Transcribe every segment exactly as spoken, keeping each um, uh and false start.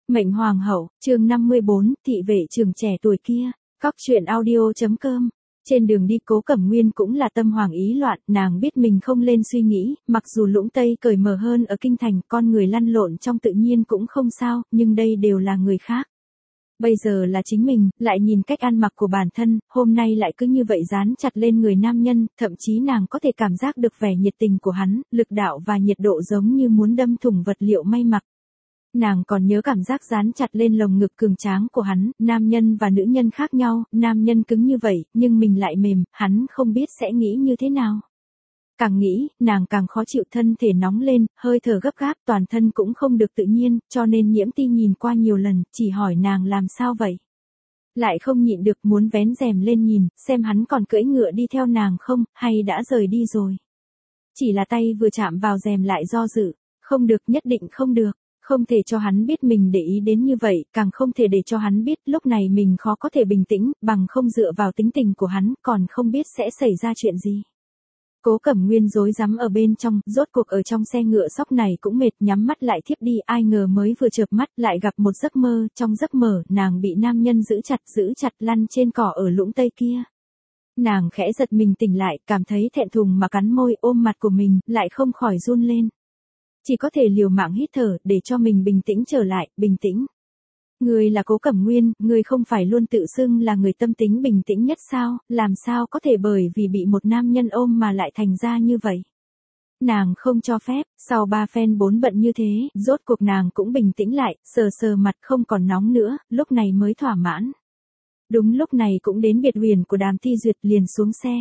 Mệnh Hoàng hậu, chương năm mươi bốn, thị vệ trường trẻ tuổi kia. Cóc truyện audio.com. Trên đường đi Cố Cẩm Nguyên cũng là tâm hoàng ý loạn, nàng biết mình không lên suy nghĩ, mặc dù Lũng Tây cởi mở hơn ở kinh thành, con người lăn lộn trong tự nhiên cũng không sao, nhưng đây đều là người khác. Bây giờ là chính mình, lại nhìn cách ăn mặc của bản thân, hôm nay lại cứ như vậy dán chặt lên người nam nhân, thậm chí nàng có thể cảm giác được vẻ nhiệt tình của hắn, lực đạo và nhiệt độ giống như muốn đâm thủng vật liệu may mặc. Nàng còn nhớ cảm giác dán chặt lên lồng ngực cường tráng của hắn, nam nhân và nữ nhân khác nhau, nam nhân cứng như vậy, nhưng mình lại mềm, hắn không biết sẽ nghĩ như thế nào. Càng nghĩ, nàng càng khó chịu, thân thể nóng lên, hơi thở gấp gáp, toàn thân cũng không được tự nhiên, cho nên Nhiễm Ti nhìn qua nhiều lần, chỉ hỏi nàng làm sao vậy. Lại không nhịn được muốn vén rèm lên nhìn, xem hắn còn cưỡi ngựa đi theo nàng không, hay đã rời đi rồi. Chỉ là tay vừa chạm vào rèm lại do dự, không được, nhất định không được. Không thể cho hắn biết mình để ý đến như vậy, càng không thể để cho hắn biết lúc này mình khó có thể bình tĩnh, bằng không dựa vào tính tình của hắn, còn không biết sẽ xảy ra chuyện gì. Cố Cẩm Nguyên rối rắm ở bên trong, rốt cuộc ở trong xe ngựa sóc này cũng mệt, nhắm mắt lại thiếp đi, ai ngờ mới vừa chợp mắt lại gặp một giấc mơ, trong giấc mơ, nàng bị nam nhân giữ chặt, giữ chặt lăn trên cỏ ở Lũng Tây kia. Nàng khẽ giật mình tỉnh lại, cảm thấy thẹn thùng mà cắn môi, ôm mặt của mình, lại không khỏi run lên. Chỉ có thể liều mạng hít thở, để cho mình bình tĩnh trở lại, bình tĩnh. Ngươi là Cố Cẩm Nguyên, ngươi không phải luôn tự xưng là người tâm tính bình tĩnh nhất sao, làm sao có thể bởi vì bị một nam nhân ôm mà lại thành ra như vậy. Nàng không cho phép, sau ba phen bốn bận như thế, rốt cuộc nàng cũng bình tĩnh lại, sờ sờ mặt không còn nóng nữa, lúc này mới thỏa mãn. Đúng lúc này cũng đến biệt huyền của Đàm Ti Duyệt, liền xuống xe.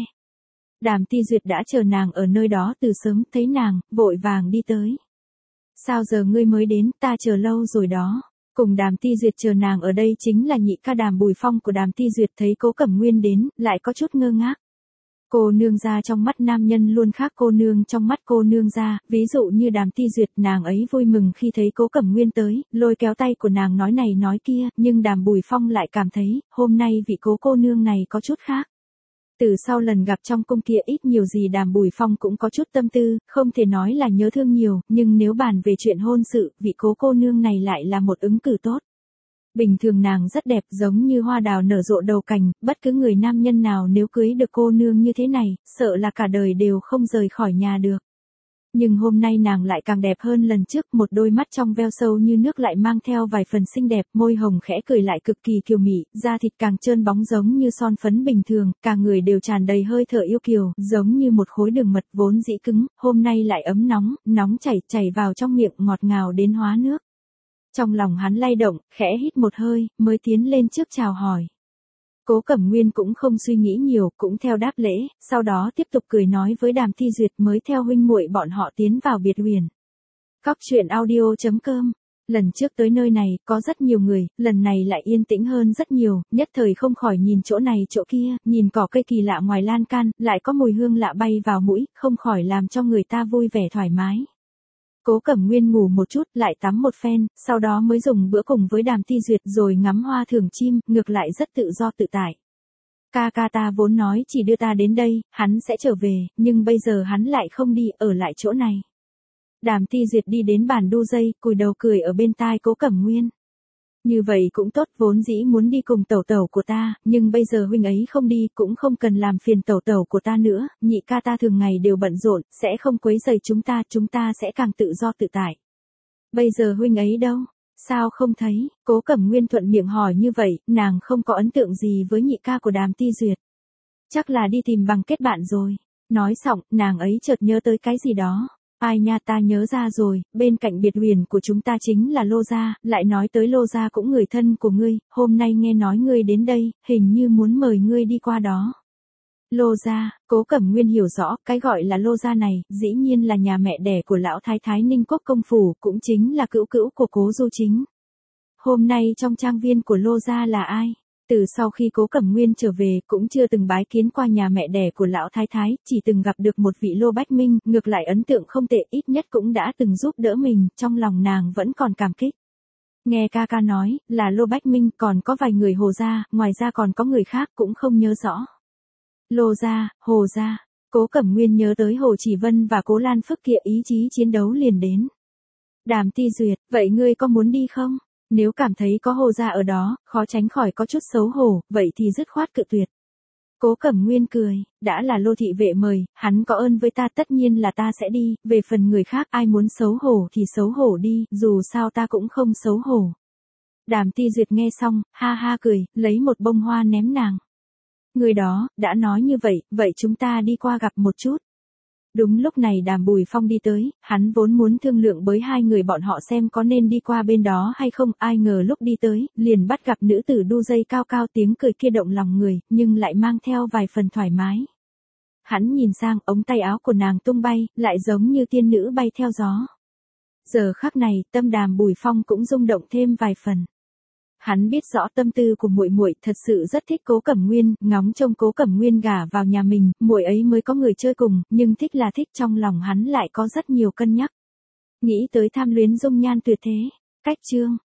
Đàm Ti Duyệt đã chờ nàng ở nơi đó từ sớm, thấy nàng, vội vàng đi tới. Sao giờ ngươi mới đến, ta chờ lâu rồi đó. Cùng Đàm Ti Duyệt chờ nàng ở đây chính là nhị ca Đàm Bùi Phong của Đàm Ti Duyệt, thấy Cố Cẩm Nguyên đến, lại có chút ngơ ngác. Cô nương gia trong mắt nam nhân luôn khác cô nương trong mắt cô nương gia, ví dụ như Đàm Ti Duyệt, nàng ấy vui mừng khi thấy Cố Cẩm Nguyên tới, lôi kéo tay của nàng nói này nói kia, nhưng Đàm Bùi Phong lại cảm thấy, hôm nay vị Cố cô nương này có chút khác. Từ sau lần gặp trong cung kia ít nhiều gì Đàm Bùi Phong cũng có chút tâm tư, không thể nói là nhớ thương nhiều, nhưng nếu bàn về chuyện hôn sự, vị Cố cô nương này lại là một ứng cử tốt. Bình thường nàng rất đẹp, giống như hoa đào nở rộ đầu cành, bất cứ người nam nhân nào nếu cưới được cô nương như thế này, sợ là cả đời đều không rời khỏi nhà được. Nhưng hôm nay nàng lại càng đẹp hơn lần trước, một đôi mắt trong veo sâu như nước lại mang theo vài phần xinh đẹp, môi hồng khẽ cười lại cực kỳ kiều mị, da thịt càng trơn bóng giống như son phấn bình thường, cả người đều tràn đầy hơi thở yêu kiều, giống như một khối đường mật vốn dĩ cứng, hôm nay lại ấm nóng, nóng chảy chảy vào trong miệng, ngọt ngào đến hóa nước. Trong lòng hắn lay động, khẽ hít một hơi, mới tiến lên trước chào hỏi. Cố Cẩm Nguyên cũng không suy nghĩ nhiều, cũng theo đáp lễ, sau đó tiếp tục cười nói với Đàm Ti Duyệt, mới theo huynh muội bọn họ tiến vào biệt huyền. Cóc truyện audio.com. Lần trước tới nơi này, có rất nhiều người, lần này lại yên tĩnh hơn rất nhiều, nhất thời không khỏi nhìn chỗ này chỗ kia, nhìn cỏ cây kỳ lạ ngoài lan can, lại có mùi hương lạ bay vào mũi, không khỏi làm cho người ta vui vẻ thoải mái. Cố Cẩm Nguyên ngủ một chút, lại tắm một phen, sau đó mới dùng bữa cùng với Đàm Ti Duyệt rồi ngắm hoa thưởng chim, ngược lại rất tự do tự tại. Ca ca ta vốn nói chỉ đưa ta đến đây, hắn sẽ trở về, nhưng bây giờ hắn lại không đi, ở lại chỗ này. Đàm Ti Duyệt đi đến bàn đu dây, cúi đầu cười ở bên tai Cố Cẩm Nguyên. Như vậy cũng tốt, vốn dĩ muốn đi cùng tẩu tẩu của ta, nhưng bây giờ huynh ấy không đi, cũng không cần làm phiền tẩu tẩu của ta nữa, nhị ca ta thường ngày đều bận rộn, sẽ không quấy rầy chúng ta, chúng ta sẽ càng tự do tự tại. Bây giờ huynh ấy đâu? Sao không thấy? Cố Cẩm Nguyên thuận miệng hỏi như vậy, nàng không có ấn tượng gì với nhị ca của Đàm Ti Duyệt. Chắc là đi tìm bằng kết bạn rồi. Nói xong, nàng ấy chợt nhớ tới cái gì đó. Ai nha, ta nhớ ra rồi, bên cạnh biệt huyền của chúng ta chính là Lô Gia, lại nói tới Lô Gia cũng người thân của ngươi, hôm nay nghe nói ngươi đến đây, hình như muốn mời ngươi đi qua đó. Lô Gia, Cố Cẩm Nguyên hiểu rõ, cái gọi là Lô Gia này, dĩ nhiên là nhà mẹ đẻ của lão thái thái Ninh Quốc công phủ, cũng chính là cữu cữu của Cố Du Chính. Hôm nay trong trang viên của Lô Gia là ai? Từ sau khi Cố Cẩm Nguyên trở về, cũng chưa từng bái kiến qua nhà mẹ đẻ của lão thái thái, chỉ từng gặp được một vị Lô Bách Minh, ngược lại ấn tượng không tệ, ít nhất cũng đã từng giúp đỡ mình, trong lòng nàng vẫn còn cảm kích. Nghe ca ca nói, là Lô Bách Minh, còn có vài người Hồ gia, ngoài ra còn có người khác cũng không nhớ rõ. Lô gia, Hồ gia, Cố Cẩm Nguyên nhớ tới Hồ Chỉ Vân và Cố Lan Phước kia, ý chí chiến đấu liền đến. Đàm Ti Duyệt, vậy ngươi có muốn đi không? Nếu cảm thấy có Hồ gia ở đó, khó tránh khỏi có chút xấu hổ, vậy thì dứt khoát cự tuyệt. Cố Cẩm Nguyên cười, đã là Lô thị vệ mời, hắn có ơn với ta tất nhiên là ta sẽ đi, về phần người khác ai muốn xấu hổ thì xấu hổ đi, dù sao ta cũng không xấu hổ. Đàm Ti Duyệt nghe xong, ha ha cười, lấy một bông hoa ném nàng. Người đó, đã nói như vậy, vậy chúng ta đi qua gặp một chút. Đúng lúc này Đàm Bùi Phong đi tới, hắn vốn muốn thương lượng với hai người bọn họ xem có nên đi qua bên đó hay không, ai ngờ lúc đi tới, liền bắt gặp nữ tử đu dây cao cao tiếng cười kia động lòng người, nhưng lại mang theo vài phần thoải mái. Hắn nhìn sang, ống tay áo của nàng tung bay, lại giống như tiên nữ bay theo gió. Giờ khắc này, tâm Đàm Bùi Phong cũng rung động thêm vài phần. Hắn biết rõ tâm tư của muội muội, thật sự rất thích Cố Cẩm Nguyên, ngóng trông Cố Cẩm Nguyên gả vào nhà mình, muội ấy mới có người chơi cùng, nhưng thích là thích, trong lòng hắn lại có rất nhiều cân nhắc. Nghĩ tới tham luyến dung nhan tuyệt thế. Cách chương